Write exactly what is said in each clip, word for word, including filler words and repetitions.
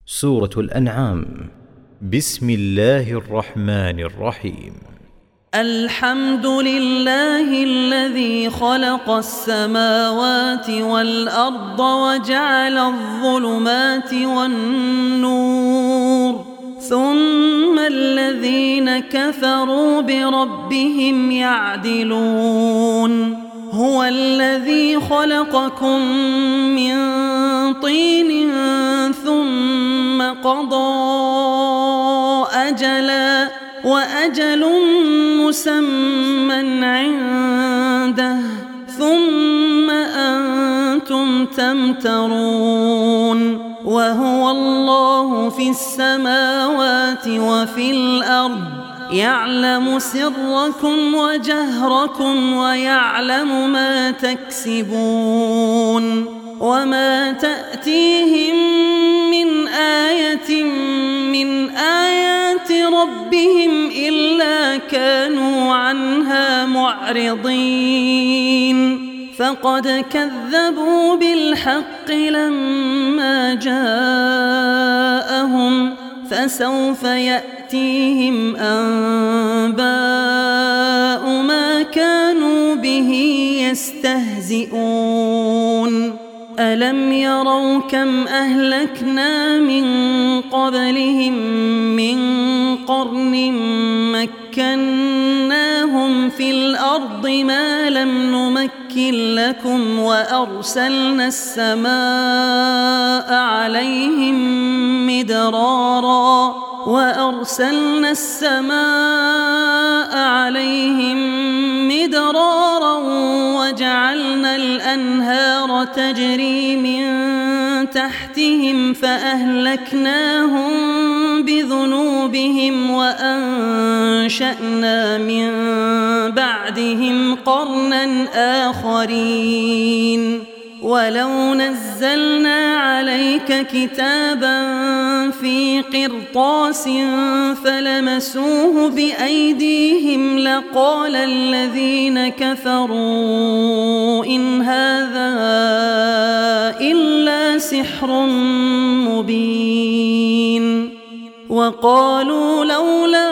سورة الأنعام. بسم الله الرحمن الرحيم. الحمد لله الذي خلق السماوات والأرض وجعل الظلمات والنور ثم الذين كفروا بربهم يعدلون. هو الذي خلقكم من طين ثم قضى أجلا وأجل مسمى عنده ثم أنتم تمترون. وهو الله في السماوات وفي الأرض يعلم سركم وجهركم ويعلم ما تكسبون. وما تأتيهم من آية من آيات ربهم إلا كانوا عنها معرضين. فقد كذبوا بالحق لما جاءهم فسوف يأتيهم أنباء ما كانوا به يستهزئون. ألم يروا كم أهلكنا من قبلهم من قرن مكناهم في الأرض ما لم نمكن لكم وأرسلنا السماء عليهم مدرارا وأرسلنا السماء عليهم مدرارا وجعلنا الأنهار تجري من تحتهم فأهلكناهم بذنوبهم وأنشأنا من بعدهم قرنا آخرين. ولو نزلنا عليك كتابا في قرطاس فلمسوه بأيديهم لقال الذين كفروا إن هذا إلا سحر مبين. وقالوا لولا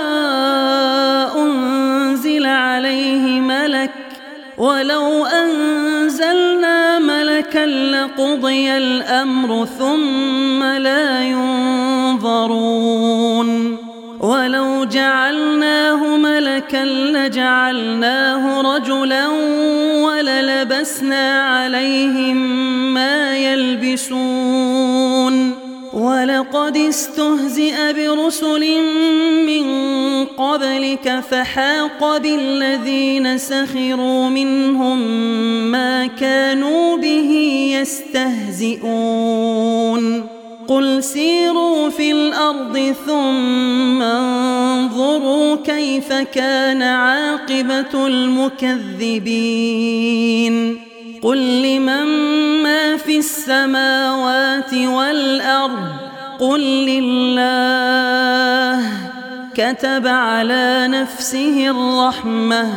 أنزل عليه ملك ولو أنزلنا ملكا لقضي الأمر ثم لا ينظرون. ولو جعلناه ملكا لجعلناه رجلا وللبسنا عليهم ما يلبسون. ولقد استهزئ برسل من قبلك فحاق بالذين سخروا منهم ما كانوا به يستهزئون. قل سيروا في الأرض ثم انظروا كيف كان عاقبة المكذبين. قل لمن ما في السماوات والأرض قل لله كتب على نفسه الرحمة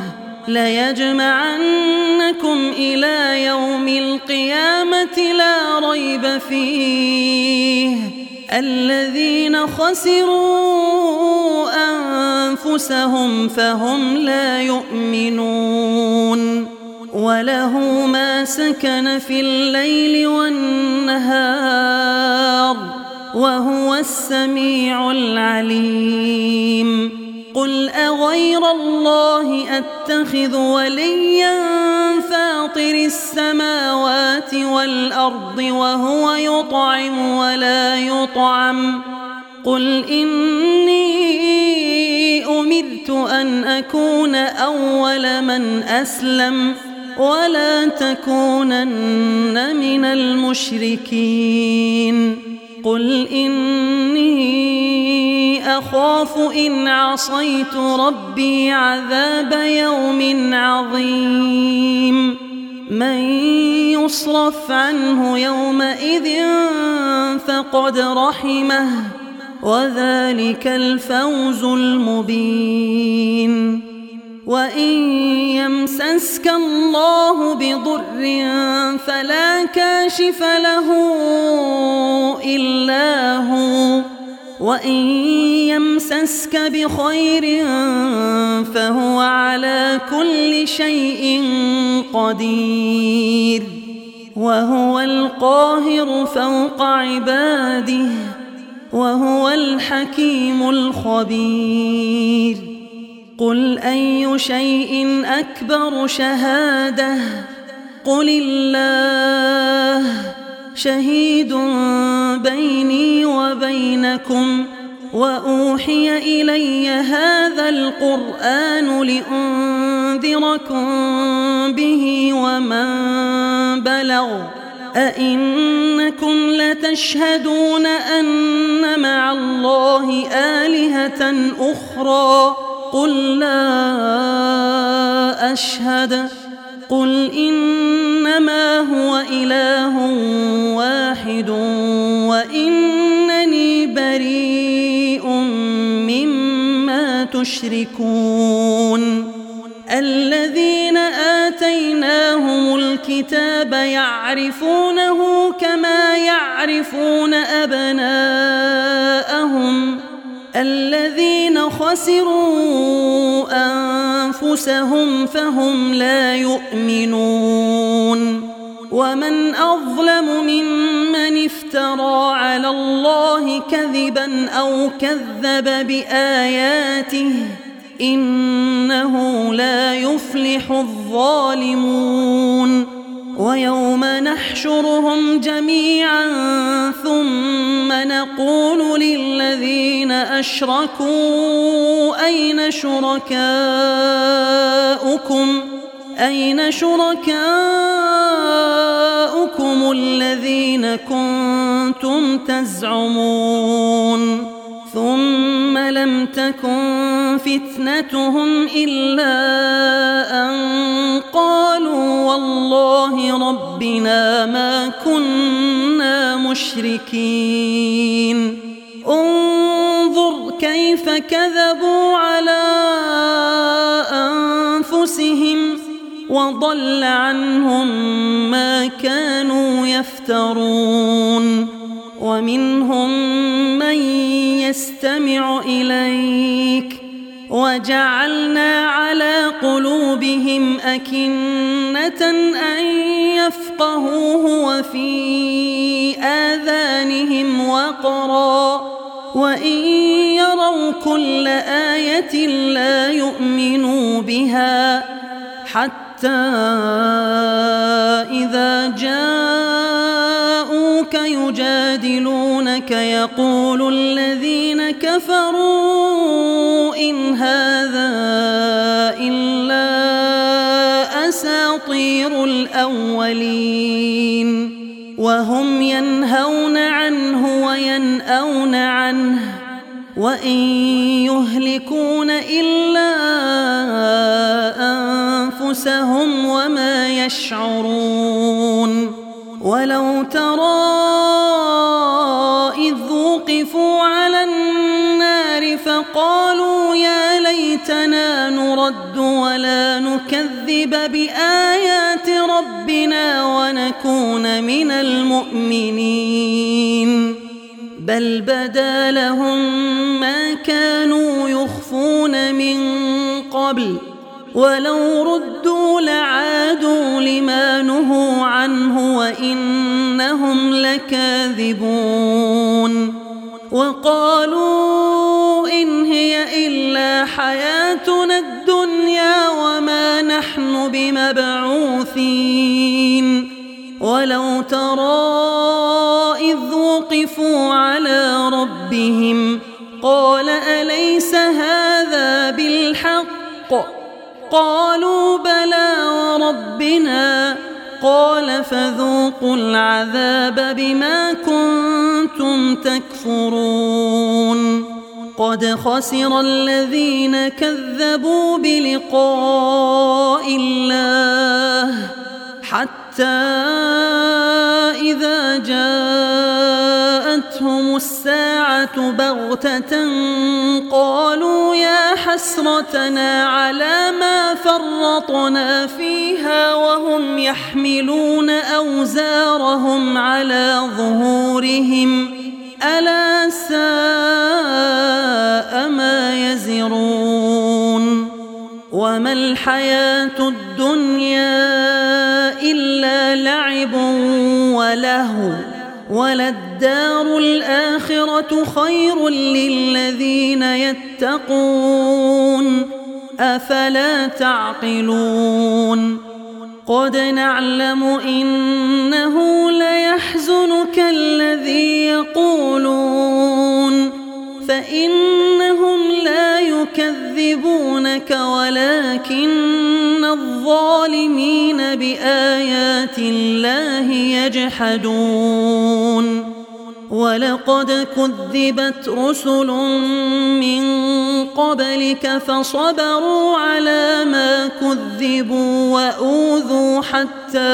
ليجمعنكم إلى يوم القيامة لا ريب فيه الذين خسروا أنفسهم فهم لا يؤمنون. وله ما سكن في الليل والنهار وهو السميع العليم. قل أغير الله أتخذ وليا فاطر السماوات والأرض وهو يطعم ولا يطعم. قل إني أمرت أن أكون أول من أسلم ولا تكونن من المشركين. قل إني أخاف إن عصيت ربي عذاب يوم عظيم. من يصرف عنه يومئذ فقد رحمه وذلك الفوز المبين. وإن يمسسك الله بضر فلا كاشف له إلا هو وإن يمسسك بخير فهو على كل شيء قدير وهو القاهر فوق عباده وهو الحكيم الخبير قل أي شيء أكبر شهادة قل الله شهيد بيني وبينكم وأوحي إلي هذا القرآن لأنذركم به ومن بلغ أئنكم لتشهدون أن مع الله آلهة أخرى قل لا أشهد قل إنما هو إله واحد وإنني بريء مما تشركون الذين آتيناهم الكتاب يعرفونه كما يعرفون أبناءهم الذين خسروا أنفسهم فهم لا يؤمنون ومن أظلم ممن افترى على الله كذبا أو كذب بآياته إنه لا يفلح الظالمون ويوم نحشرهم جميعا ثم نقول للذين أشركوا أين شركاؤكم أين شركاؤكم الذين كنتم تزعمون ثم لم تكن فتنتهم إلا أن قالوا والله ربنا ما كنا مشركين انظر كيف كذبوا على أنفسهم وضل عنهم ما كانوا يفترون ومنهم من يستمع إليك وجعلنا على قلوبهم أكنة أن يفقهوه وفي آذانهم وقرا وإن يروا كل آية لا يؤمنوا بها حتى إذا جاءوك يجادلونك يقول الذين كفروا إن هذا إلا أساطير الأولين وهم ينهون عنه وينأون عنه وإن يهلكون إلا أنفسهم وما يشعرون ولو ترى إذ وقفوا على النار فقالوا يا ليتنا نرد ولا نكذب بآيات ربنا ونكون من المؤمنين بل بدا لهم ما كانوا يخفون من قبل ولو ردوا لعادوا لما نهوا عنه وإنهم لكاذبون وقالوا إن هي إلا حياتنا الدنيا وما نحن بمبعوثين ولو ترى إذ وقفوا على ربهم قال أليس هذا بالحق قالوا بلى وربنا قال فذوقوا العذاب بما كنتم تكفرون قد خسر الذين كذبوا بلقاء الله حتى إذا جاءتهم الساعة بغتة قالوا يا حسرتنا على ما فرطنا فيها وهم يحملون أوزارهم على ظهورهم ألا ساء ما الحياة الدنيا إلا لعب ولهو وللدار الآخرة خير للذين يتقون أفلا تعقلون قد نعلم إنه ليحزنك الذي يقولون فإنهم لا يكذبونك ولكن الظالمين بآيات الله يجحدون ولقد كذبت رسل من قبلك فصبروا على ما كذبوا وأوذوا حتى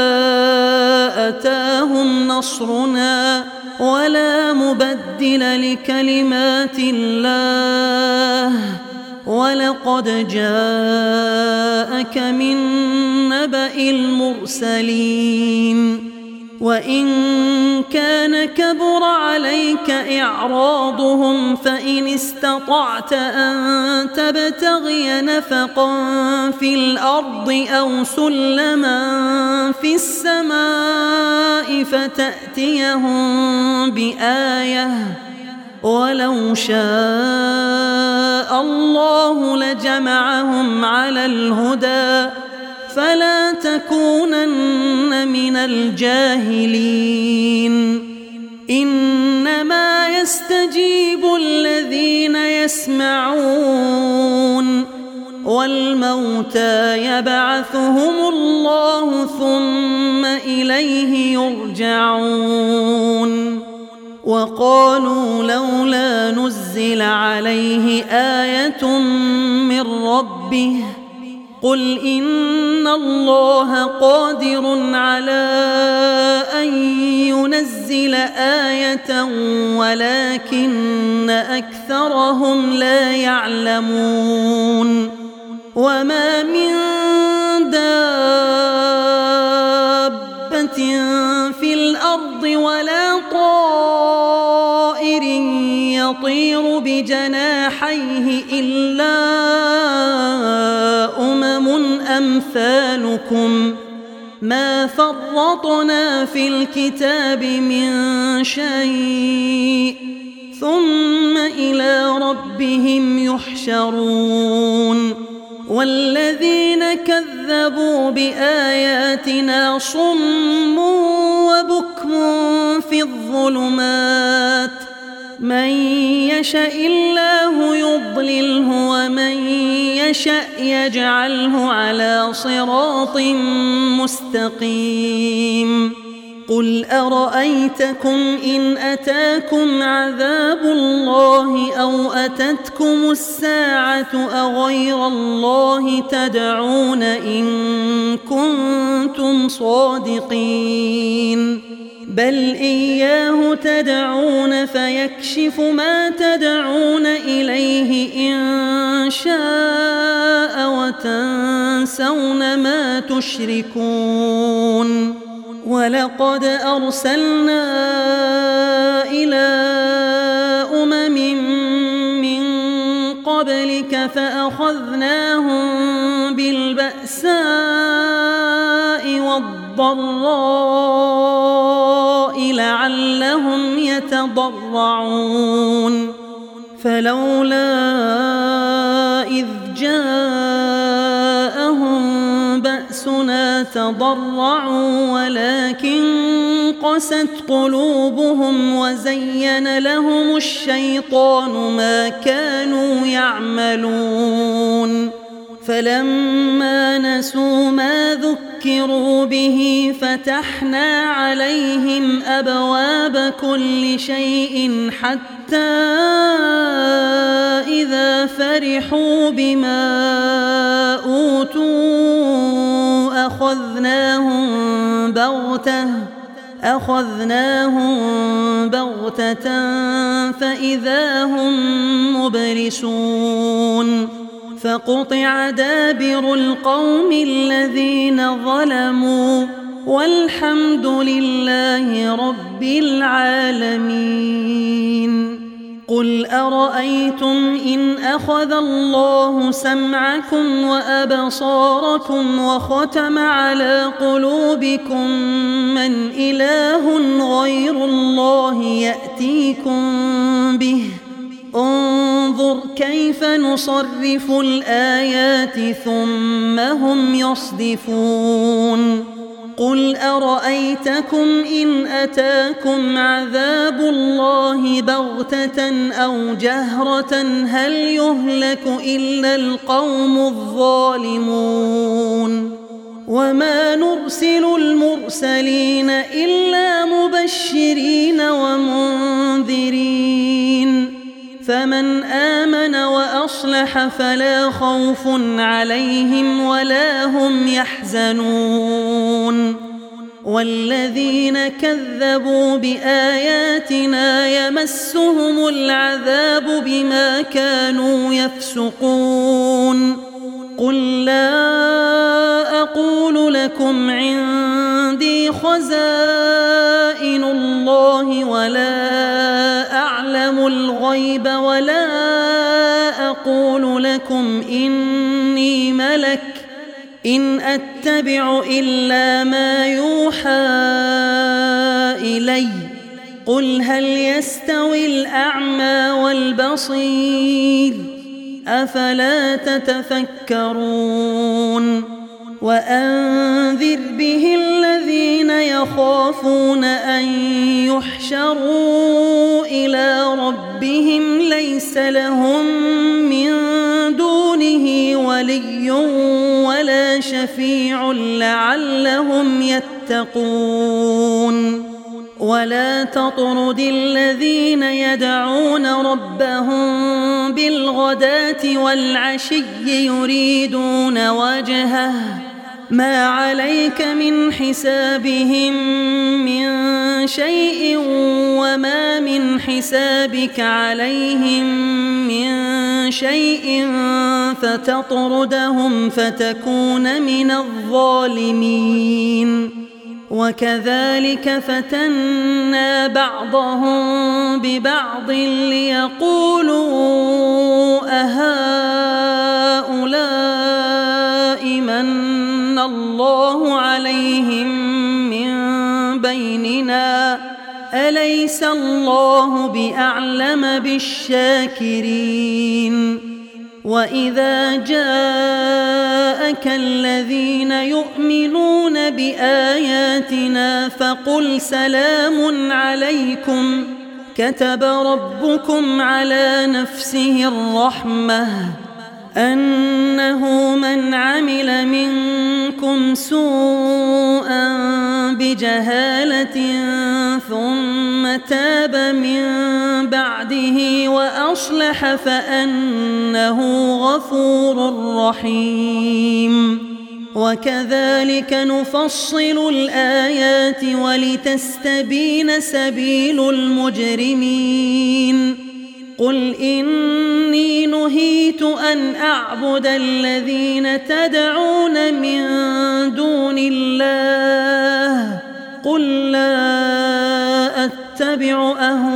أتاهم نصرنا ولا مبدل لكلمات الله ولقد جاءك من نبأ المرسلين وإن كان كبر عليك إعراضهم فإن استطعت أن تبتغي نفقا في الأرض أو سلما في السماء فتأتيهم بآية ولو شاء الله لجمعهم على الهدى فلا تكونن من الجاهلين إنما يستجيب الذين يسمعون والموتى يبعثهم الله ثم إليه يرجعون وقالوا لولا نزل عليه آية من ربه قل إن الله قادر على أن ينزل آية ولكن أكثرهم لا يعلمون وما من دابة في الأرض ولا طائر يطير بجناحيه إلا أمم أمثالكم ما فرطنا في الكتاب من شيء ثم إلى ربهم يحشرون والذين كذبوا بآياتنا صم وبكم في الظلمات من يشاء الله يضلله ومن يشاء يجعله على صراط مستقيم قل أرأيتكم إن أتاكم عذاب الله أو أتتكم الساعة أغير الله تدعون إن كنتم صادقين بل إياه تدعون فيكشف ما تدعون إليه إن شاء وتنسون ما تشركون ولقد أرسلنا إلى أمم من قبلك فأخذناهم بالبأساء والضراء لعلهم يتضرعون فلولا إذ جاءهم بأسنا تضرعوا ولكن قست قلوبهم وزين لهم الشيطان ما كانوا يعملون فلما نسوا ما ذكروا به فتحنا عليهم أبواب كل شيء حتى إذا فرحوا بما أوتوا أخذناهم بغتة أخذناهم بغتة فإذا هم مبلسون فقطع دابر القوم الذين ظلموا والحمد لله رب العالمين. قل أرأيتم إن أخذ الله سمعكم وأبصاركم وختم على قلوبكم من إله غير الله يأتيكم به انظر كيف نصرف الآيات ثم هم يصدفون قل أرأيتكم إن أتاكم عذاب الله بغتة أو جهرة هل يهلك إلا القوم الظالمون وما نرسل المرسلين إلا مبشرين ومنذرين فمن آمن وأصلح فلا خوف عليهم ولا هم يحزنون والذين كذبوا بآياتنا يمسهم العذاب بما كانوا يفسقون قل لا أقول لكم عندي خزائن الله ولا أعلم الغيب ولا أقول لكم إني ملك إن أتبع إلا ما يوحى إلي قل هل يستوي الأعمى والبصير أفلا تتفكرون وأنذر به الذين يخافون أن يحشروا إلى ربهم ليس لهم من دونه ولي ولا شفيع لعلهم يتقون ولا تطرد الذين يدعون ربهم بالغداة والعشي يريدون وجهه ما عليك من حسابهم من شيء وما من حسابك عليهم من شيء فتطردهم فتكون من الظالمين وكذلك فتنا بعضهم ببعض ليقولوا أهؤلاء من الله عليهم من بيننا أليس الله بأعلم بالشاكرين وإذا جاءك الذين يؤمنون بآياتنا فقل سلام عليكم كتب ربكم على نفسه الرحمة أنه من عمل منكم سوءا بجهالة ثم تاب من بعده وأصلح فأنه غفور رحيم وكذلك نفصل الآيات ولتستبين سبيل المجرمين قل إني نهيت أن أعبد الذين تدعون من دون الله قل لا أتبع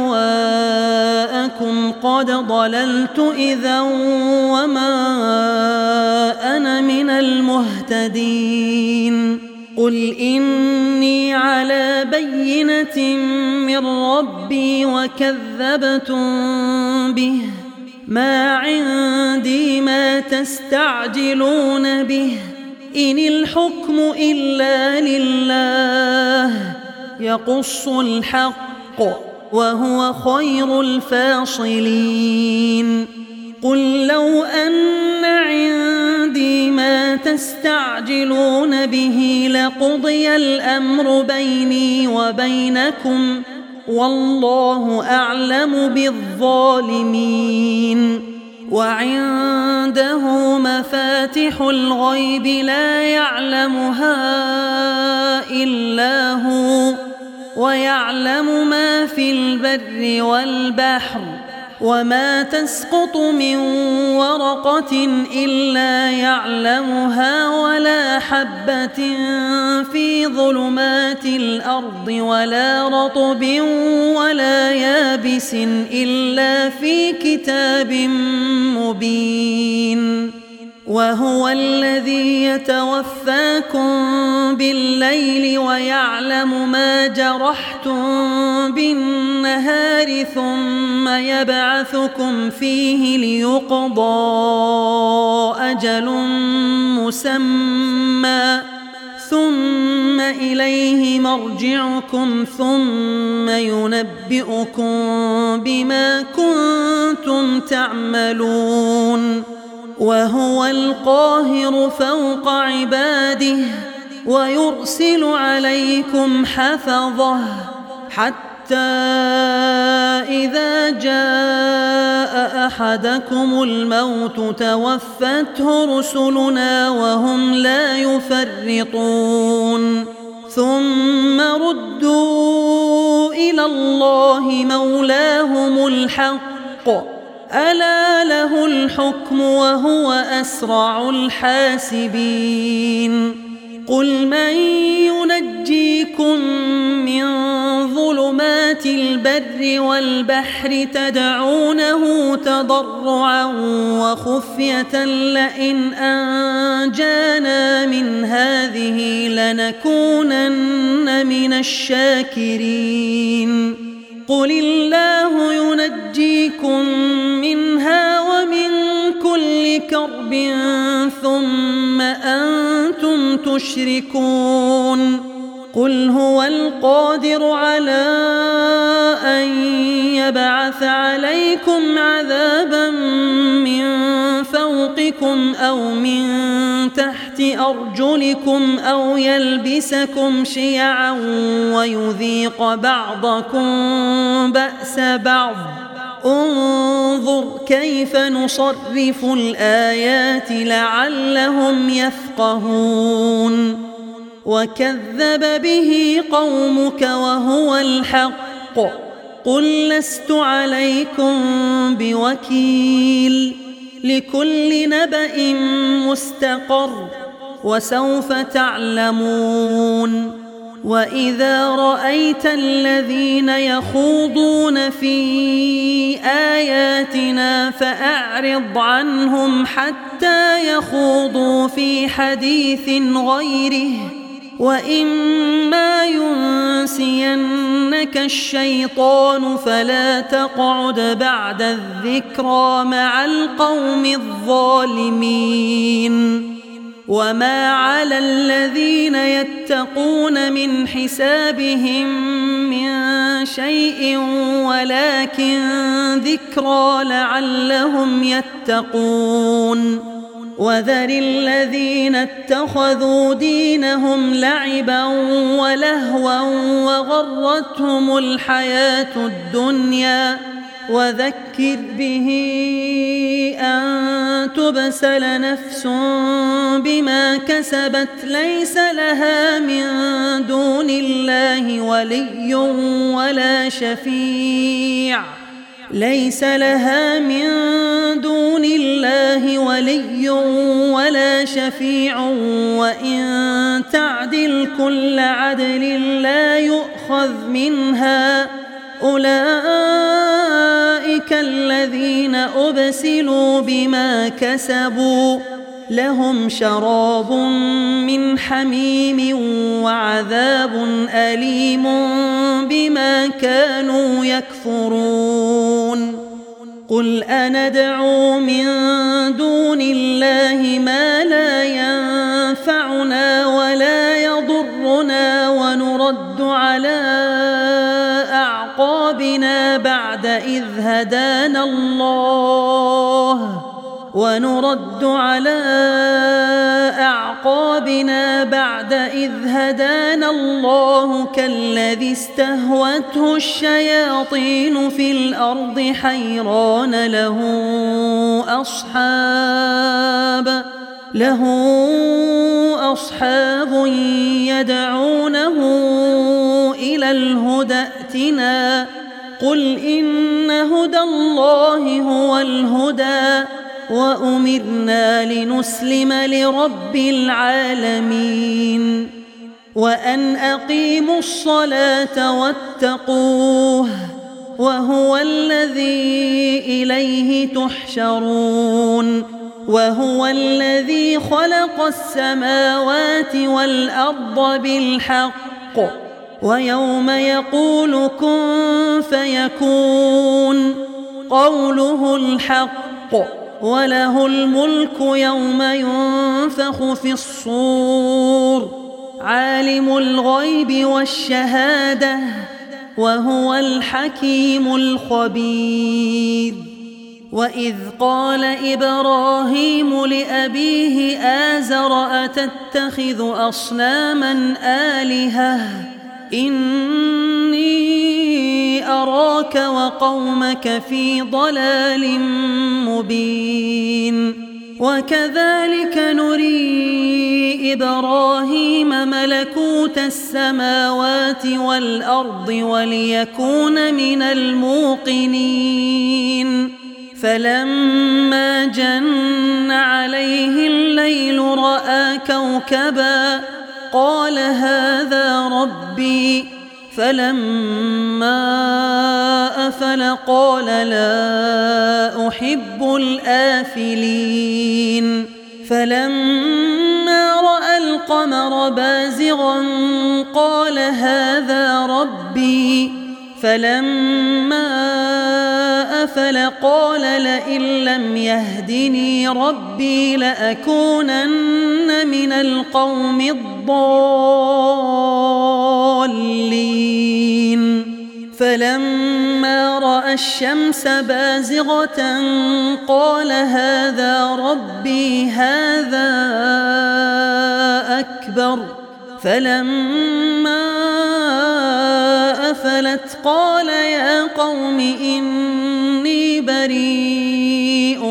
أهواءكم قد ضللت إذا وما أنا من المهتدين قل إني على بينة من ربي وكذبتم به ما عندي ما تستعجلون به إن الحكم إلا لله يقص الحق وهو خير الفاصلين قل لو أن عندي ما تستعجلون به لقضي الأمر بيني وبينكم والله أعلم بالظالمين وعنده مفاتح الغيب لا يعلمها إلا هو ويعلم ما في البر والبحر وما تسقط من ورقة إلا يعلمها ولا حبة في ظلمات الأرض ولا رطب ولا يابس إلا في كتاب مبين وهو الذي يتوفاكم بالليل ويعلم ما جرحتم بالنهار ثم يبعثكم فيه ليقضى أجل مسمى ثم إليه مرجعكم ثم ينبئكم بما كنتم تعملون وهو القاهر فوق عباده ويرسل عليكم حفظه حتى إذا جاء أحدكم الموت توفته رسلنا وهم لا يفرطون ثم ردوا إلى الله مولاهم الحق ألا له الحكم وهو أسرع الحاسبين قل من ينجيكم من ظلمات البر والبحر تدعونه تضرعا وخفية لئن أنجانا من هذه لنكونن من الشاكرين قل الله ينجيكم منها ومن كل كرب ثم أنتم تشركون قل هو القادر على أن يبعث عليكم عذابا من فوقكم أو من تحت أرجلكم أو يلبسكم شيعا ويذيق بعضكم بأس بعض انظر كيف نصرف الآيات لعلهم يفقهون وكذب به قومك وهو الحق قل لست عليكم بوكيل لكل نبأ مستقر وسوف تعلمون وإذا رأيت الذين يخوضون في آياتنا فأعرض عنهم حتى يخوضوا في حديث غيره وإما ينسينك الشيطان فلا تقعد بعد الذكرى مع القوم الظالمين وما على الذين يتقون من حسابهم من شيء ولكن ذكرى لعلهم يتقون وذر الذين اتخذوا دينهم لعبا ولهوا وغرتهم الحياة الدنيا وذكر به أن تبسل نفس بما كسبت ليس لها من دون الله ولي ولا شفيع ليس لها من دون الله ولي ولا شفيع وإن تعدل كل عدل لا يؤخذ منها أولئك الذين أبسلوا بما كسبوا لهم شراب من حميم وعذاب أليم بما كانوا يكفرون قل أندعو من دون الله ما لا ينفعنا ولا يضرنا ونرد على أعقابنا بعد إذ هدانا الله ونرد على أعقابنا بعد إذ هدانا الله كالذي استهوته الشياطين في الأرض حيران له أصحاب له أصحاب يدعونه إلى الهدى ائتنا قل إن هدى الله هو الهدى وأمرنا لنسلم لرب العالمين وأن أقيموا الصلاة واتقوه وهو الذي إليه تحشرون وهو الذي خلق السماوات والأرض بالحق ويوم يقول كن فيكون قوله الحق وله الملك يوم ينفخ في الصور عالم الغيب والشهادة وهو الحكيم الخبير وإذ قال إبراهيم لأبيه آزر أتتخذ أصناما آلهة إني أراك وقومك في ضلال مبين وكذلك نري إبراهيم ملكوت السماوات والأرض وليكون من الموقنين فلما جن عليه الليل رأى كوكبا قال هذا ربي فلما أفل قال لا أحب الآفلين فلما رأى القمر بازغا قال هذا ربي فلما أفل قال لئن لم يهدني ربي لأكونن من القوم الضالين فلما رأى الشمس بازغة قال هذا ربي هذا أكبر فلما أفلت قال يا قوم إني بريء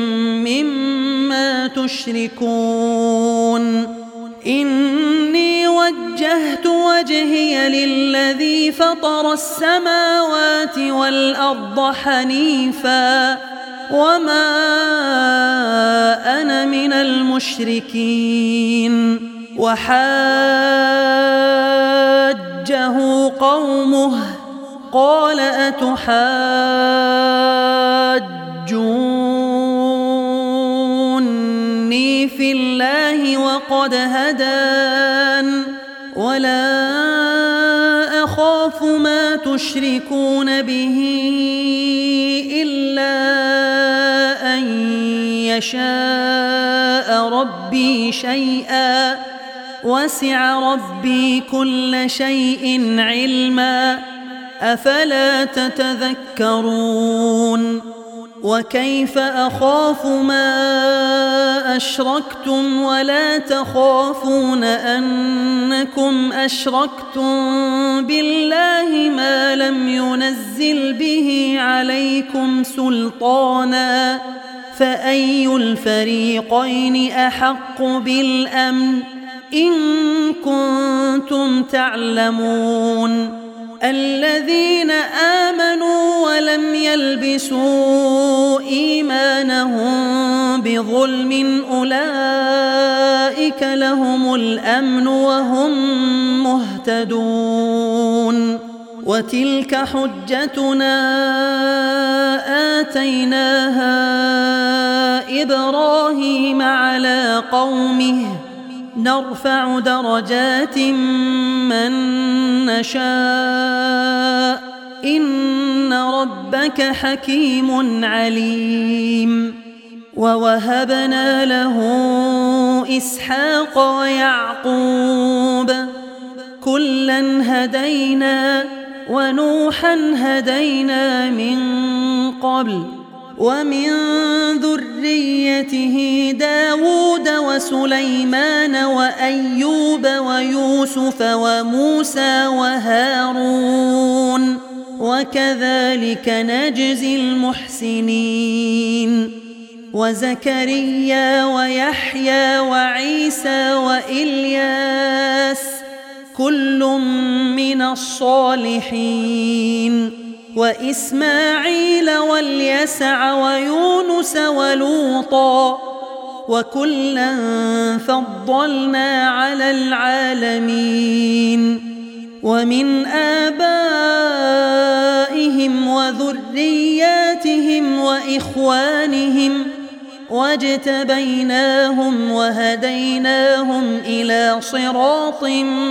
مما تشركون إني وجهت وجهي للذي فطر السماوات والأرض حنيفا وما أنا من المشركين وحاجه قومه قال أتحاجوني في الله وقد هدان ولا أخاف ما تشركون به إلا أن يشاء ربي شيئا وسع ربي كل شيء علما أفلا تتذكرون وكيف أخاف ما أشركتم ولا تخافون أنكم أشركتم بالله ما لم ينزل به عليكم سلطانا فأي الفريقين أحق بالأمن إن كنتم تعلمون الذين آمنوا ولم يلبسوا إيمانهم بظلم أولئك لهم الأمن وهم مهتدون وتلك حجتنا آتيناها إبراهيم على قومه نرفع درجات من نشاء إن ربك حكيم عليم ووهبنا له إسحاق ويعقوب كلا هدينا ونوحا هدينا من قبل ومن ذريته داود وسليمان وأيوب ويوسف وموسى وهارون وكذلك نجزي المحسنين وزكريا ويحيى وعيسى وإلياس كل من الصالحين وإسماعيل واليسع ويونس ولوطا وكلا فضلنا على العالمين ومن آبائهم وذرياتهم وإخوانهم واجتبيناهم وهديناهم إلى صراط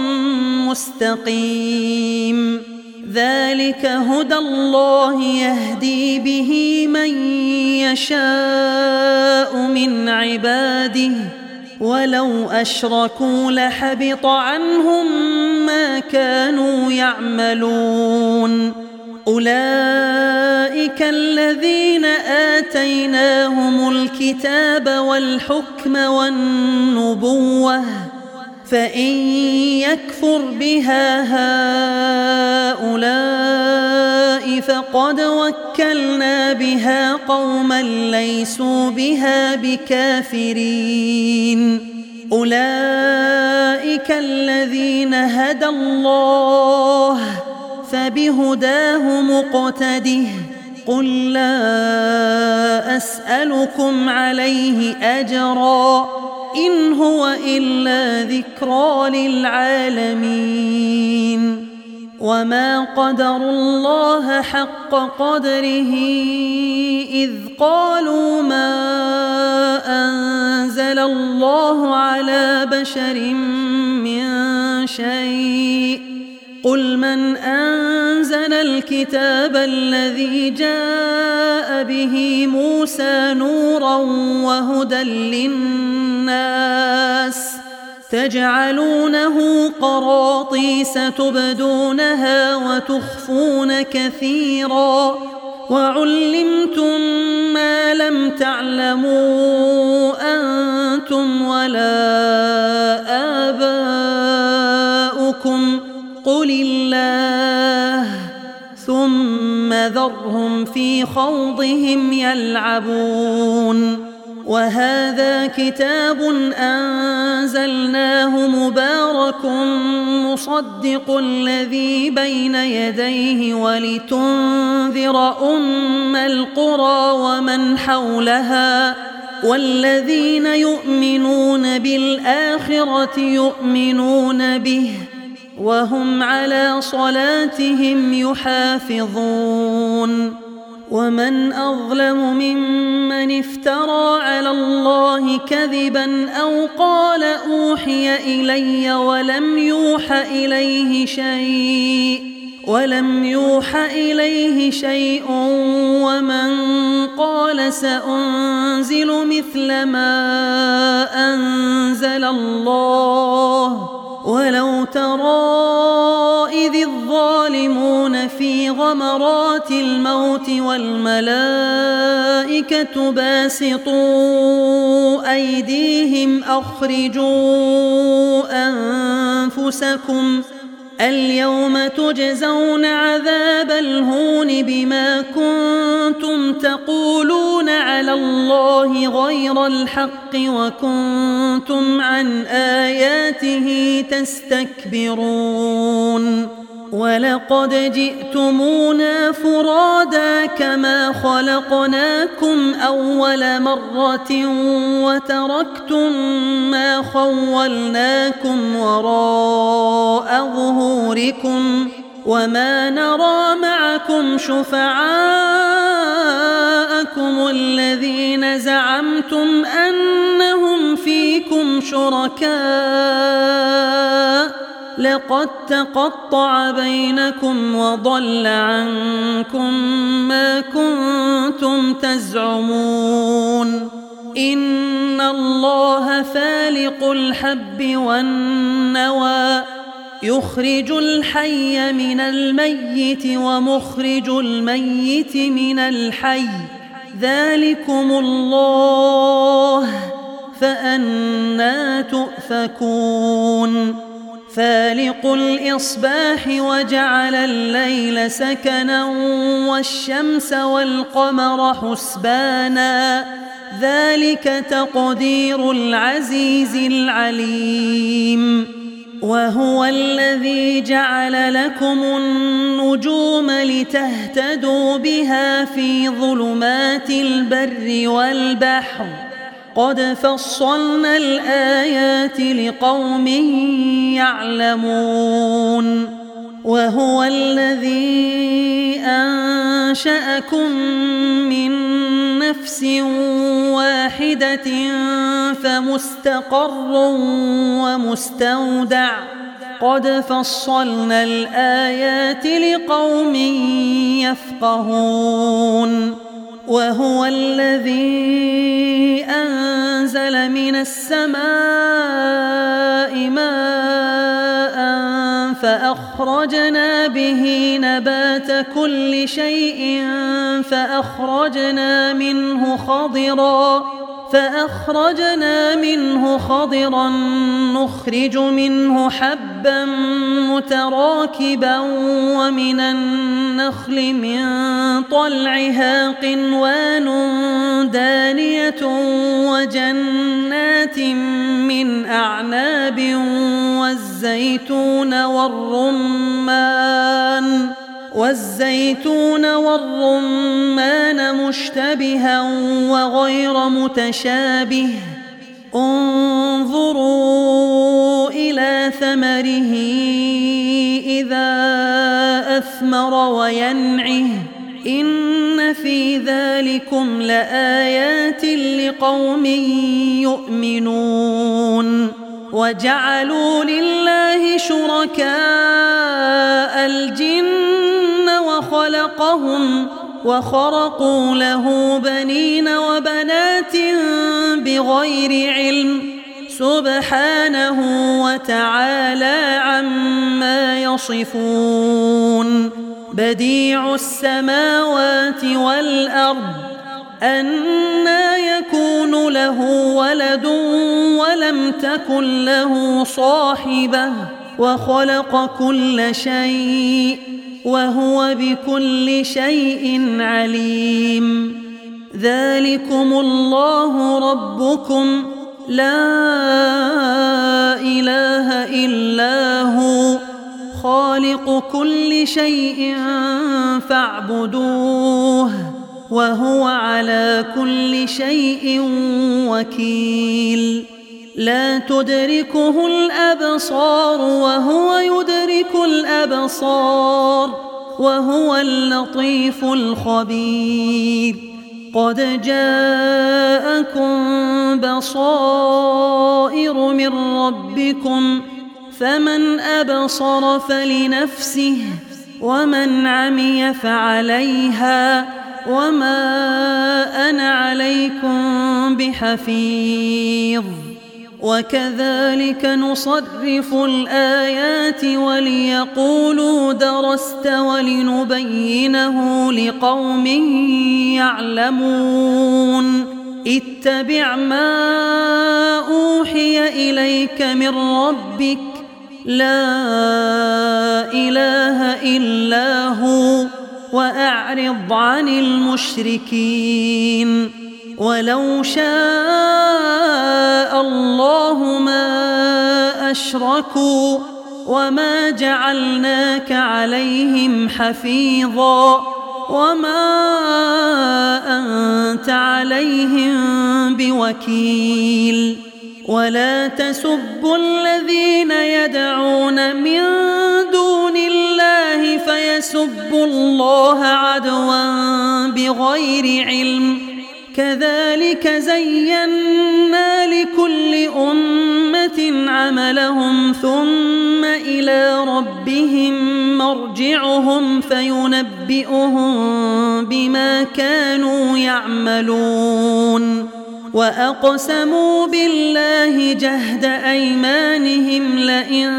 مستقيم ذلك هدى الله يهدي به من يشاء من عباده ولو أشركوا لحبط عنهم ما كانوا يعملون أولئك الذين آتيناهم الكتاب والحكم والنبوة فإن يكفر بها هؤلاء فقد وكلنا بها قوما ليسوا بها بكافرين أولئك الذين هدى الله فبهداه مقتده قل لا أسألكم عليه أجرا إن هو إلا ذكرى للعالمين وما قدروا الله حق قدره إذ قالوا ما أنزل الله على بشر من شيء قل من أنزل الكتاب الذي جاء به موسى نورا وهدى للناس تجعلونه قراطيس تبدونها وتخفون كثيرا وعلمتم ما لم تعلموا أنتم ولا آباؤكم قل الله ثم ذرهم في خوضهم يلعبون وهذا كتاب أنزلناه مبارك مصدق الذي بين يديه ولتنذر أم القرى ومن حولها والذين يؤمنون بالآخرة يؤمنون به وهم على صلاتهم يحافظون ومن أظلم ممن افترى على الله كذبا أو قال أوحي إلي ولم يوح إليه شيء ولم يوح إليه شيء ومن قال سأنزل مثل ما أنزل الله ولو ترى إذ الظالمون في غمرات الموت والملائكة باسطوا أيديهم أخرجوا أنفسكم اليوم تجزون عذاب الهون بما كنتم تقولون على الله غير الحق وكنتم عن آياته تستكبرون ولقد جئتمونا فرادا كما خلقناكم أول مرة وتركتم ما خولناكم وراء ظهوركم وما نرى معكم شفعاءكم الذين زعمتم أنهم فيكم شركاء لقد تقطع بينكم وضل عنكم ما كنتم تزعمون إن الله فالق الحب والنوى يخرج الحي من الميت ومخرج الميت من الحي ذلكم الله فأنى تؤفكون فالق الإصباح وجعل الليل سكنا والشمس والقمر حسبانا ذلك تقدير العزيز العليم وهو الذي جعل لكم النجوم لتهتدوا بها في ظلمات البر والبحر قد فصلنا الآيات لقوم يعلمون وهو الذي أنشأكم من نفس واحدة فمستقر ومستودع قد فصلنا الآيات لقوم يفقهون وهو الذي أنزل من السماء ماء فأخرجنا به نبات كل شيء فأخرجنا منه خضرا فأخرجنا منه خضرا نخرج منه حبا متراكبا ومن النخل من طلعها قنوان دانية وجنات من أعناب والزيتون والرمان والزيتون والرمان مشتبها وغير متشابه انظروا إلى ثمره إذا أثمر وينعه إن في ذلكم لآيات لقوم يؤمنون وجعلوا لله شركاء الجن وخلقهم وخرقوا له بنين وبنات بغير علم سبحانه وتعالى عما يصفون بديع السماوات والأرض أنى يكون له ولد ولم تكن له صاحبة وخلق كل شيء وهو بكل شيء عليم ذلكم الله ربكم لا إله إلا هو خالق كل شيء فاعبدوه وهو على كل شيء وكيل لا تدركه الأبصار وهو يدرك الأبصار وهو اللطيف الخبير قد جاءكم بصائر من ربكم فمن أبصر فلنفسه ومن عمي فعليها وما أنا عليكم بحفيظ وكذلك نصرف الآيات وليقولوا درست ولنبينه لقوم يعلمون اتبع ما أوحي إليك من ربك لا إله إلا هو وأعرض عن المشركين ولو شاء الله ما أشركوا وما جعلناك عليهم حفيظا وما أنت عليهم بوكيل ولا تسبوا الذين يدعون من دون الله فيسبوا الله عدوا بغير علم كذلك زينا لكل أمة عملهم ثم إلى ربهم مرجعهم فينبئهم بما كانوا يعملون وأقسموا بالله جهد أيمانهم لئن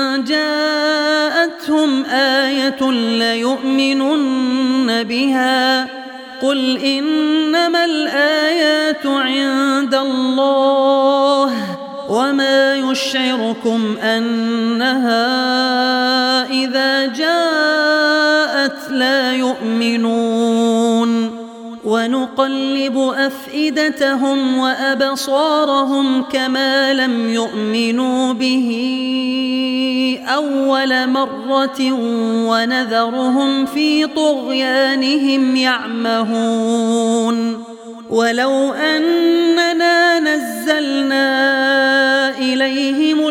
جاءتهم آية ليؤمنن بها قل إنما الآيات عند الله وما يشعركم أنها إذا جاءت لا يؤمنون ونقلب أفئدتهم وأبصارهم كما لم يؤمنوا به أول مرة ونذرهم في طغيانهم يعمهون ولو أننا نزلنا إليهم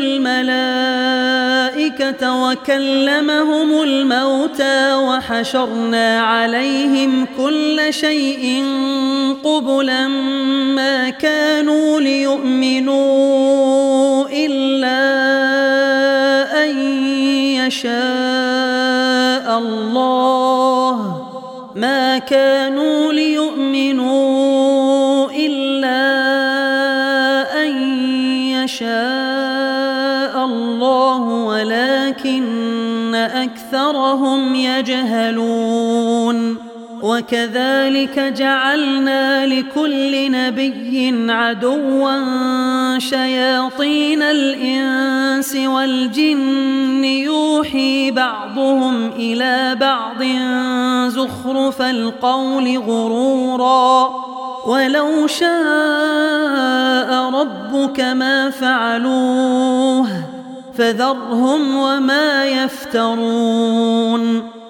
الملائكة وكلمهم الموتى وحشرنا عليهم كل شيء قبلا ما كانوا ليؤمنوا إلا أن يشاء الله ما كانوا ليؤمنوا إلا أن يشاء الله ولكن أكثرهم يجهلون وكذلك جعلنا لكل نبي عدوا شياطين الإنس والجن يوحي بعضهم إلى بعض زخرف القول غرورا ولو شاء ربك ما فعلوه فذرهم وما يفترون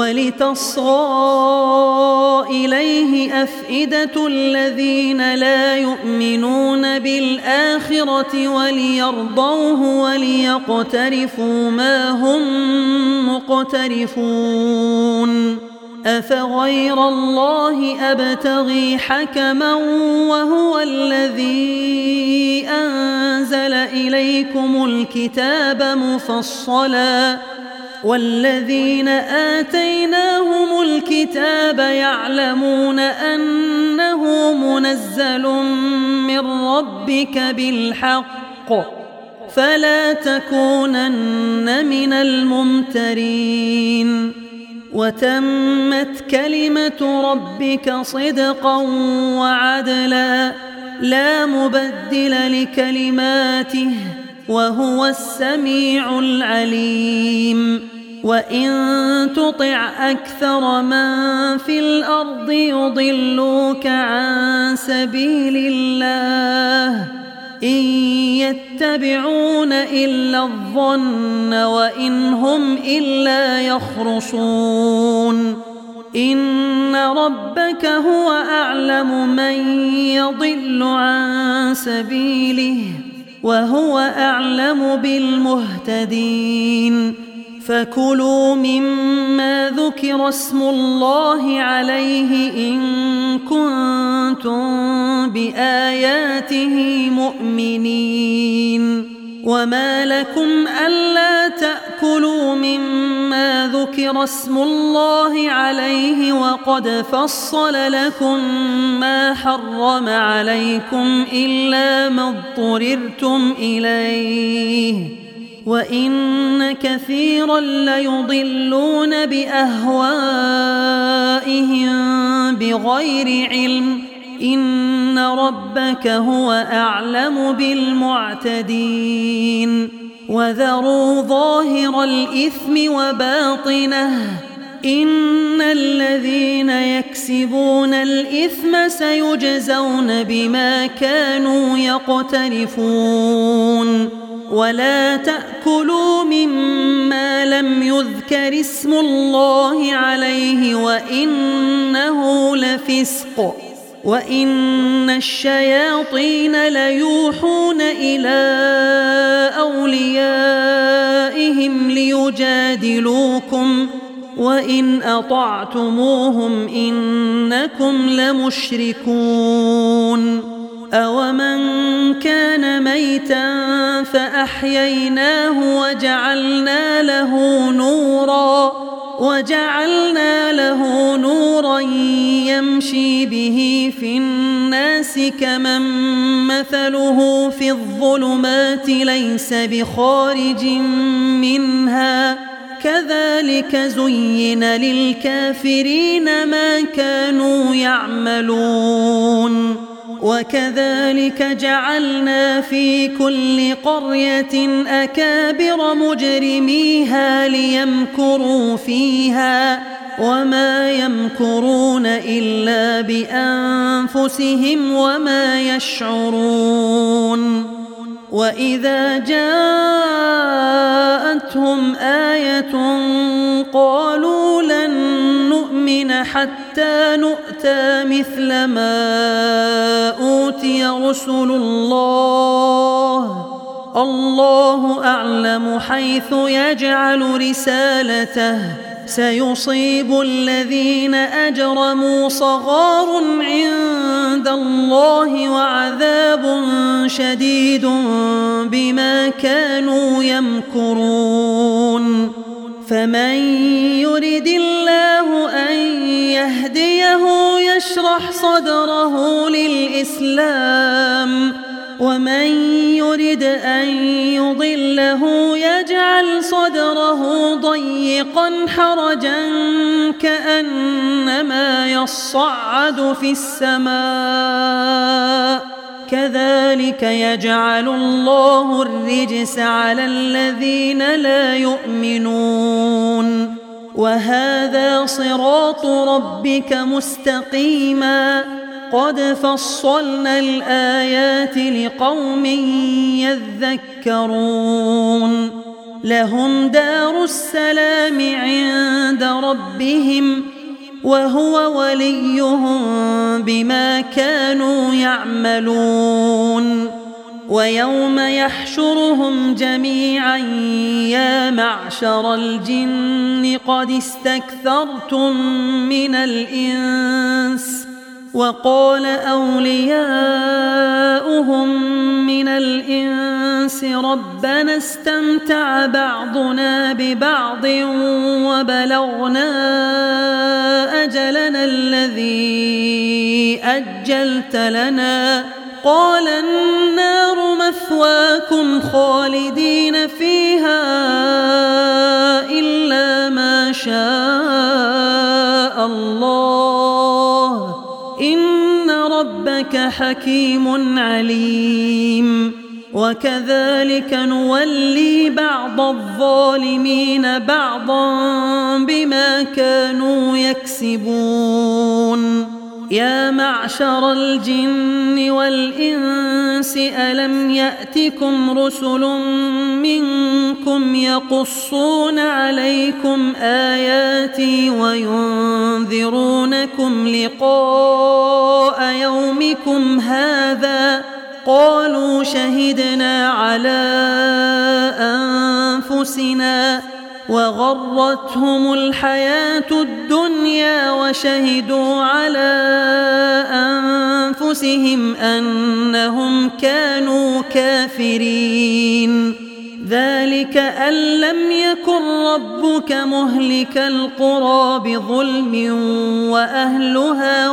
ولتصغى إليه أفئدة الذين لا يؤمنون بالآخرة وليرضوه وليقترفوا ما هم مقترفون أفغير الله أبتغي حكما وهو الذي أنزل إليكم الكتاب مفصلا والذين آتيناهم الكتاب يعلمون أنه منزل من ربك بالحق فلا تكونن من الممترين وتمت كلمة ربك صدقا وعدلا لا مبدل لكلماته وهو السميع العليم وإن تطع أكثر من في الأرض يضلوك عن سبيل الله إن يتبعون إلا الظن وإن هم إلا يخرصون إن ربك هو أعلم من يضل عن سبيله وهو أعلم بالمهتدين فكلوا مما ذكر اسم الله عليه إن كنتم بآياته مؤمنين وما لكم ألا تأكلوا مما ذكر اسم الله عليه وقد فصل لكم ما حرم عليكم إلا ما اضطررتم إليه وإن كثيرا ليضلون بأهوائهم بغير علم إن ربك هو أعلم بالمعتدين وذروا ظاهر الإثم وباطنه إن الذين يكسبون الإثم سيجزون بما كانوا يقترفون ولا تأكلوا مما لم يذكر اسم الله عليه وإنه لفسق وإن الشياطين ليوحون إلى أوليائهم ليجادلوكم وإن أطعتموهم إنكم لمشركون أومن كان ميتا فأحييناه وجعلنا له نورا وجعلنا له نورا يمشي به في الناس كمن مثله في الظلمات ليس بخارج منها كذلك زين للكافرين ما كانوا يعملون وكذلك جعلنا في كل قرية أكابر مجرميها ليمكروا فيها وما يمكرون إلا بأنفسهم وما يشعرون وإذا جاءتهم آية قالوا لن نؤمن حتى نؤتى مثل ما أوتي رسل الله الله أعلم حيث يجعل رسالته سيصيب الذين أجرموا صغار عند الله وعذاب شديد بما كانوا يمكرون فمن يرد الله أن يهديه يشرح صدره للإسلام ومن يرد أن يضله يجعل صدره ضيقا حرجا كأنما يصعد في السماء كذلك يجعل الله الرجس على الذين لا يؤمنون وهذا صراط ربك مستقيما قد فصلنا الآيات لقوم يذكرون لهم دار السلام عند ربهم وهو وليهم بما كانوا يعملون ويوم يحشرهم جميعا يا معشر الجن قد استكثرتم من الإنس وقال أولياؤهم من الإنس ربنا استمتع بعضنا ببعض وبلغنا أجلنا الذي أجلت لنا قال النار مثواكم خالدين فيها إلا ما شاء الله إن ربك حكيم عليم وكذلك نولي بعض الظالمين بعضا بما كانوا يكسبون يا معشر الجن والإنس ألم يأتكم رسل منكم يقصون عليكم آياتي وينذرونكم لقاء يومكم هذا قالوا شهدنا على أنفسنا وغرتهم الحياة الدنيا وشهدوا على أنفسهم أنهم كانوا كافرين ذلك أن لم يكن ربك مهلك القرى بظلم وأهلها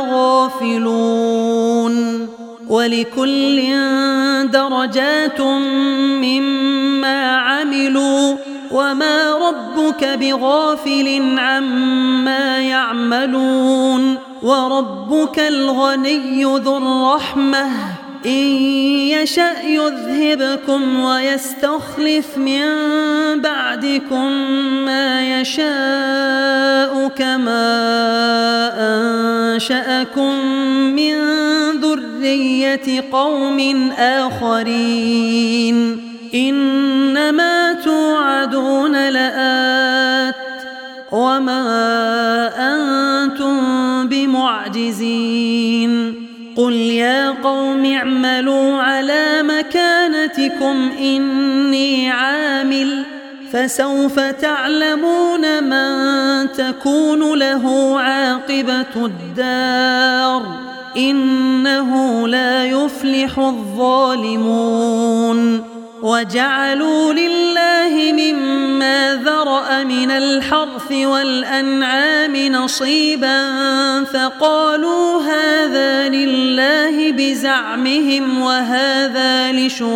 غافلون ولكل درجات مما عملوا وما ربك بغافل عما يعملون وربك الغني ذو الرحمة إن يشأ يذهبكم ويستخلف من بعدكم ما يشاء كما أنشأكم من ذرية قوم آخرين إنما توعدون لآت وما أنتم بمعجزين قل يا قوم اعملوا على مكانتكم إني عامل فسوف تعلمون من تكون له عاقبة الدار إنه لا يفلح الظالمون وجعلوا لله مما ذرأ من الحرث والأنعام نصيبا فقالوا هذا لله بزعمهم وهذا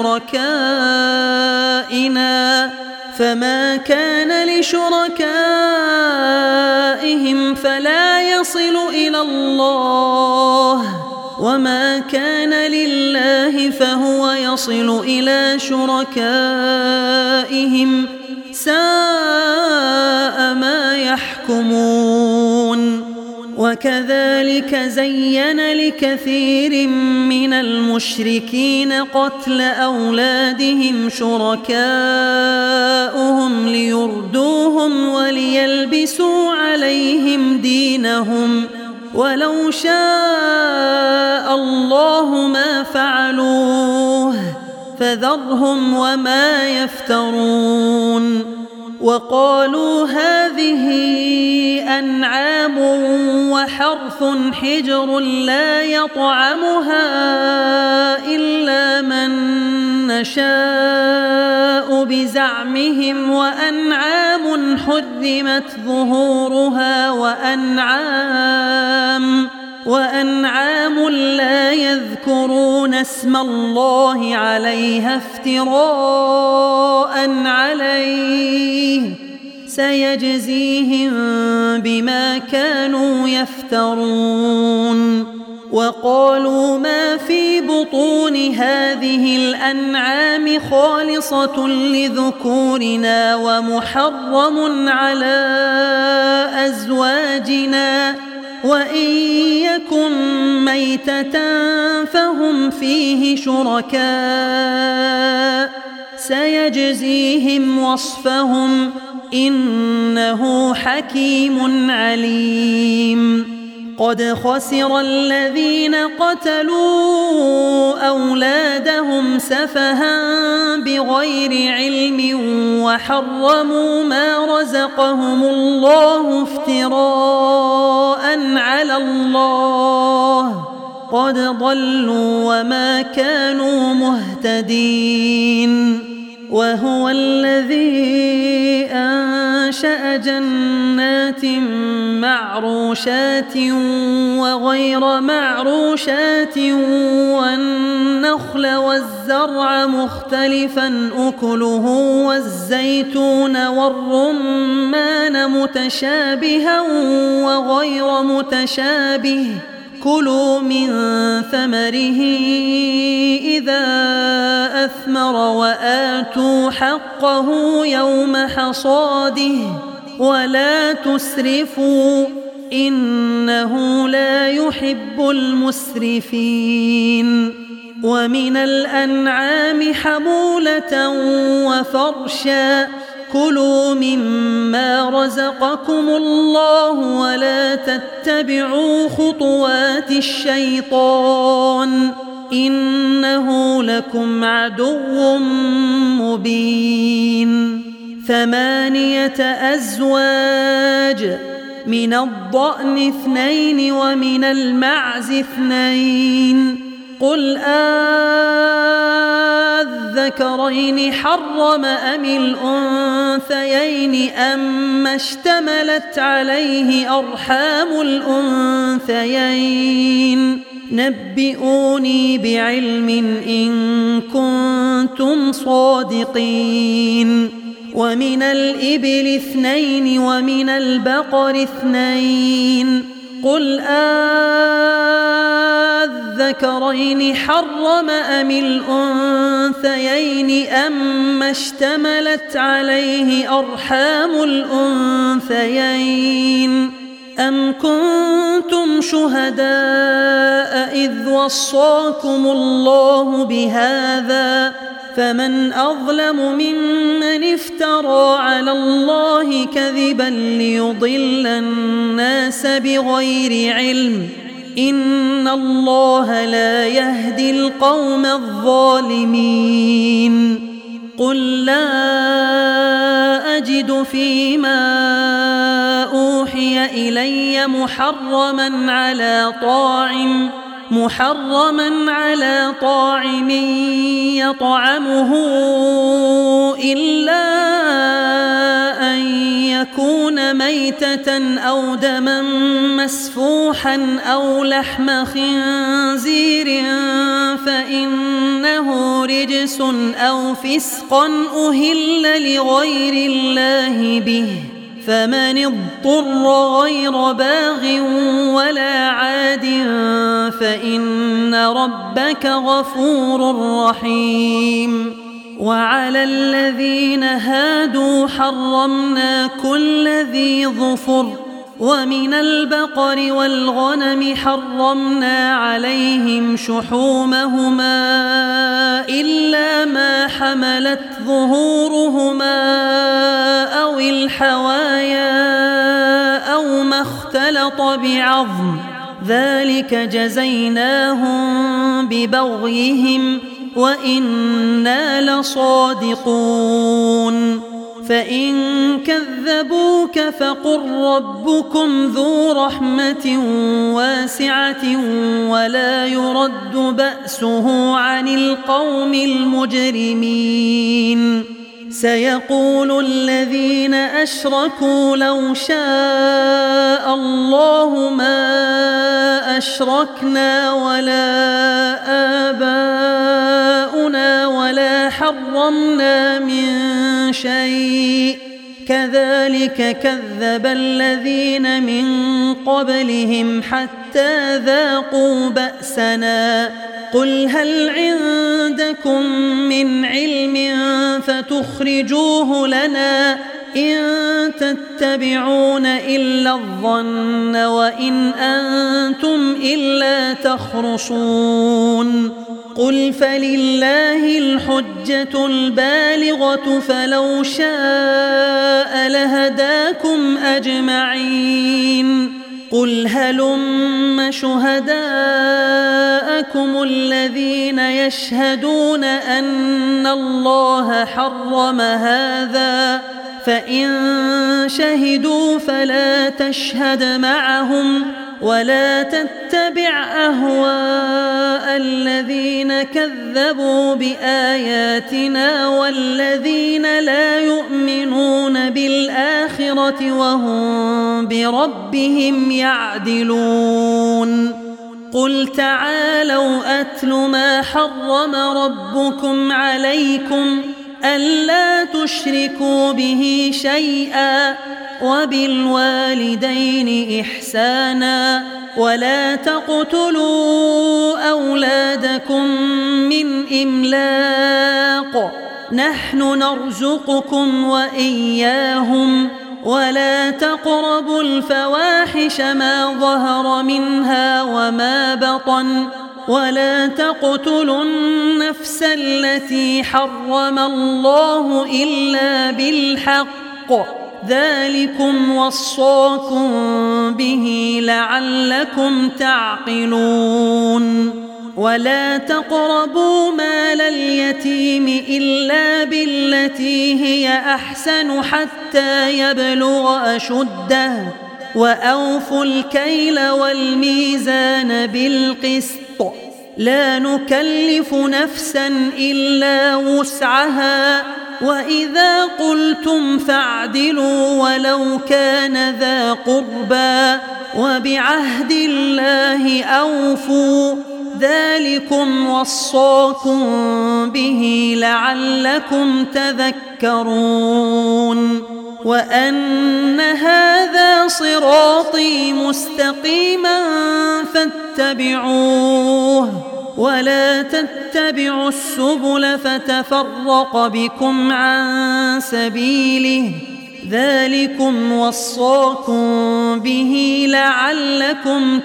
لشركائنا فما كان لشركائهم فلا يصل إلى الله وما كان لله فهو يصل إلى شركائهم ساء ما يحكمون. وكذلك زين لكثير من المشركين قتل أولادهم شركاؤهم ليردوهم وليلبسوا عليهم دينهم ولو شاء الله ما فعلوه فذرهم وما يفترون. وقالوا هذه أنعام وحرث حجر لا يطعمها إلا من نشاء بزعمهم وأنعام حرمت ظهورها وأنعام وأنعام لا يذكرون اسم الله عليها افتراء عليه سيجزيهم بما كانوا يفترون. وقالوا ما في بطون هذه الأنعام خالصة لذكورنا ومحرم على أزواجنا وإن يكن ميتة فهم فيه شركاء سيجزيهم وصفهم إنه حكيم عليم. قد خسر الذين قتلوا أولادهم سفها بغير علم وحرموا ما رزقهم الله افتراء على الله قد ضلوا وما كانوا مهتدين. وهو الذي أنشأ جنات معروشات وغير معروشات والنخل والزرع مختلفا أكله والزيتون والرمان متشابها وغير متشابه كلوا من ثمره إذا أثمر وآتوا حقه يوم حصاده ولا تسرفوا إنه لا يحب المسرفين. ومن الأنعام حمولة وفرشا كلوا مما رزقكم الله ولا تتبعوا خطوات الشيطان إنه لكم عدو مبين. ثمانية أزواج من الضأن اثنين ومن المعز اثنين قل أذكرين حرم أم الأنثيين أما اشتملت عليه أرحام الأنثيين نبئوني بعلم إن كنتم صادقين. ومن الإبل اثنين ومن البقر اثنين قل أذكرين حرم أم الأنثيين أما اشتملت عليه أرحام الأنثيين أم كنتم شهداء إذ وصاكم الله بهذا فمن أظلم ممن افترى على الله كذبا ليضل الناس بغير علم إن الله لا يهدي القوم الظالمين. قل لا أجد فيما أوحي إلي محرما على طاعم محرما على طاعم يطعمه إلا أن يكون ميتة أو دما مسفوحا أو لحم خنزير فإنه رجس أو فسقا أهل لغير الله به فمن اضطر غير باغ ولا عاد فإن ربك غفور رحيم. وعلى الذين هادوا حرمنا كل ذي ظفر ومن البقر والغنم حرمنا عليهم شحومهما إلا ما حملت ظهورهما أو الحوايا أو ما اختلط بعظم ذلك جزيناهم ببغيهم وإنا لصادقون فإن كذبوك فقل ربكم ذو رحمة واسعة ولا يرد بأسه عن القوم المجرمين سيقول الذين أشركوا لو شاء الله ما أشركنا ولا آباؤنا ولا حرمنا من شيء كذلك كذب الذين من قبلهم حتى ذاقوا بأسنا قل هل عندكم من علم فتخرجوه لنا إن تتبعون إلا الظن وإن أنتم إلا تخرصون قل فلله الحجة البالغة فلو شاء لهداكم أجمعين قل هلم شهداءكم الذين يشهدون أن الله حرم هذا فإن شهدوا فلا تشهد معهم ولا تتبع أهواء الذين كذبوا بآياتنا والذين لا يؤمنون بالآخرة وهم بربهم يعدلون قل تعالوا أتل ما حرم ربكم عليكم ألا تشركوا به شيئا وبالوالدين إحسانا ولا تقتلوا أولادكم من إملاق نحن نرزقكم وإياهم ولا تقربوا الفواحش ما ظهر منها وما بطن ولا تقتلوا النفس التي حرم الله إلا بالحق ذلكم وصاكم به لعلكم تعقلون ولا تقربوا مال اليتيم إلا بالتي هي أحسن حتى يبلغ أشده وأوفوا الكيل والميزان بالقسط لا نكلف نفسا إلا وسعها وإذا قلتم فاعدلوا ولو كان ذا قربى وبعهد الله أوفوا ذلكم وصاكم به لعلكم تذكرون وأن هذا صراطي مستقيما فاتبعوه ولا تتبعوا السبل فتفرق بكم عن سبيله ذلكم وصاكم به لعلكم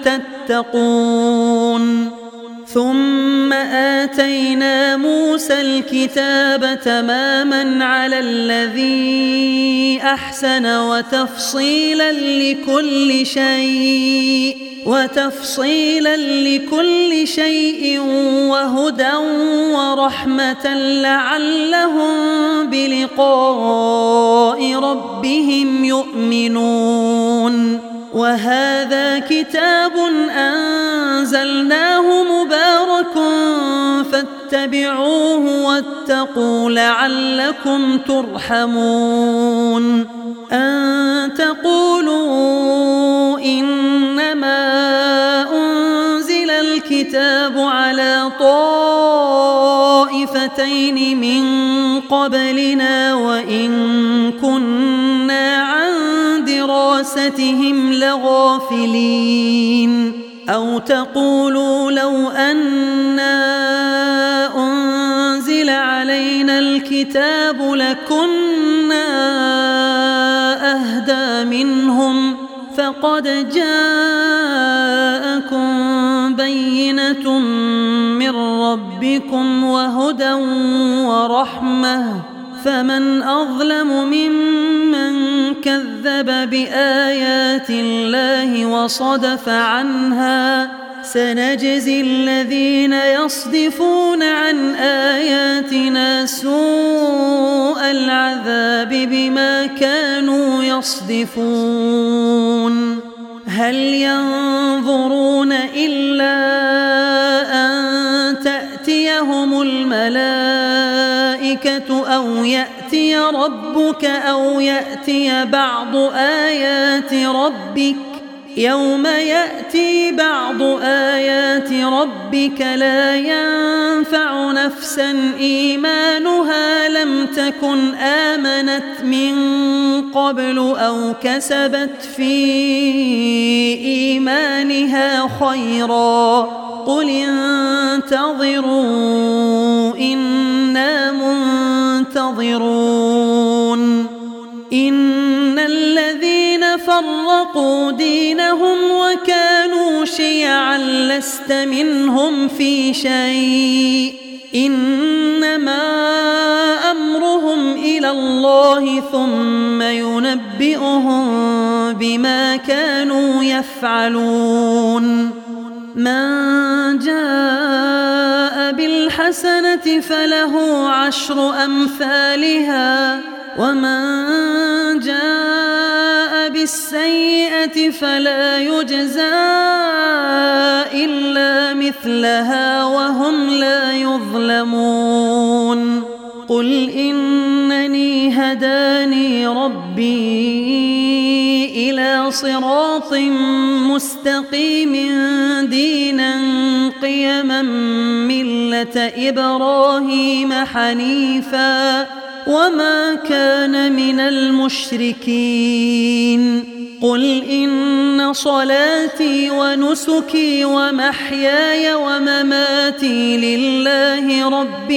تتقون ثم آتينا موسى الكتاب تماما على الذي أحسن وتفصيلا لكل شيء وتفصيلا لكل شيء وهدى ورحمة لعلهم بلقاء ربهم يؤمنون وهذا كتاب أنزلناه مبارك فاتبعوه واتقوا لعلكم ترحمون أن تقولوا إنما أنزل الكتاب على طائفتين من قبلنا وإن كنا عن دراستهم لغافلين أو تقولوا لو أنا أنزل علينا الكتاب لكنا أهدى منهم لقد جاءكم بينة من ربكم وهدى ورحمة فمن أظلم ممن كذب بآيات الله وصدف عنها سنجزي الذين يصدفون عن آياتنا سوء العذاب بما كانوا يصدفون هل ينظرون إلا أن تأتيهم الملائكة أو يأتي ربك أو يأتي بعض آيات ربك يوم يأتي بعض آيات ربك لا ينفع نفسا إيمانها لم تكن آمنت من قبل أو كسبت في إيمانها خيرا قل انتظروا إنا منتظرون إن الذين فرقوا دينهم وكانوا شيعا لست منهم في شيء إنما أمرهم إلى الله ثم ينبئهم بما كانوا يفعلون من جاء بالحسنة فله عشر أمثالها ومن جاء بالسيئة فلا يجزى إلا مثلها وهم لا يظلمون قل إنني هداني ربي إلى صراط مستقيم دينا قيما ملة إبراهيم حنيفا وما كان من المشركين قل إن صلاتي ونسكي ومحياي ومماتي لله رب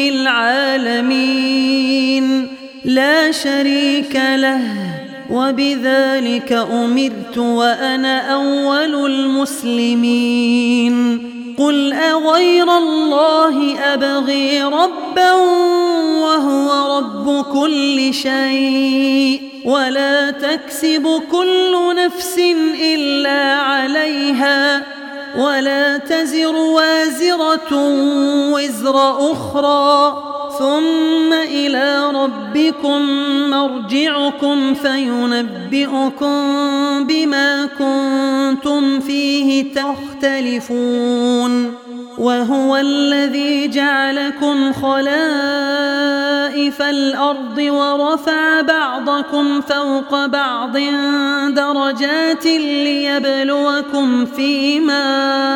العالمين لا شريك له وبذلك أمرت وأنا أول المسلمين قل أغير الله أبغي ربا وهو رب كل شيء ولا تكسب كل نفس إلا عليها ولا تزر وازرة وزر أخرى ثم إلى ربكم مرجعكم فينبئكم بما كنتم فيه تختلفون وهو الذي جعلكم خلائف الأرض ورفع بعضكم فوق بعض درجات ليبلوكم فيما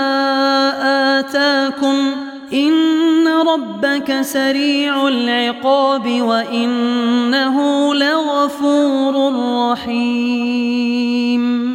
آتاكم إن ربك سريع العقاب وإنه لغفور رحيم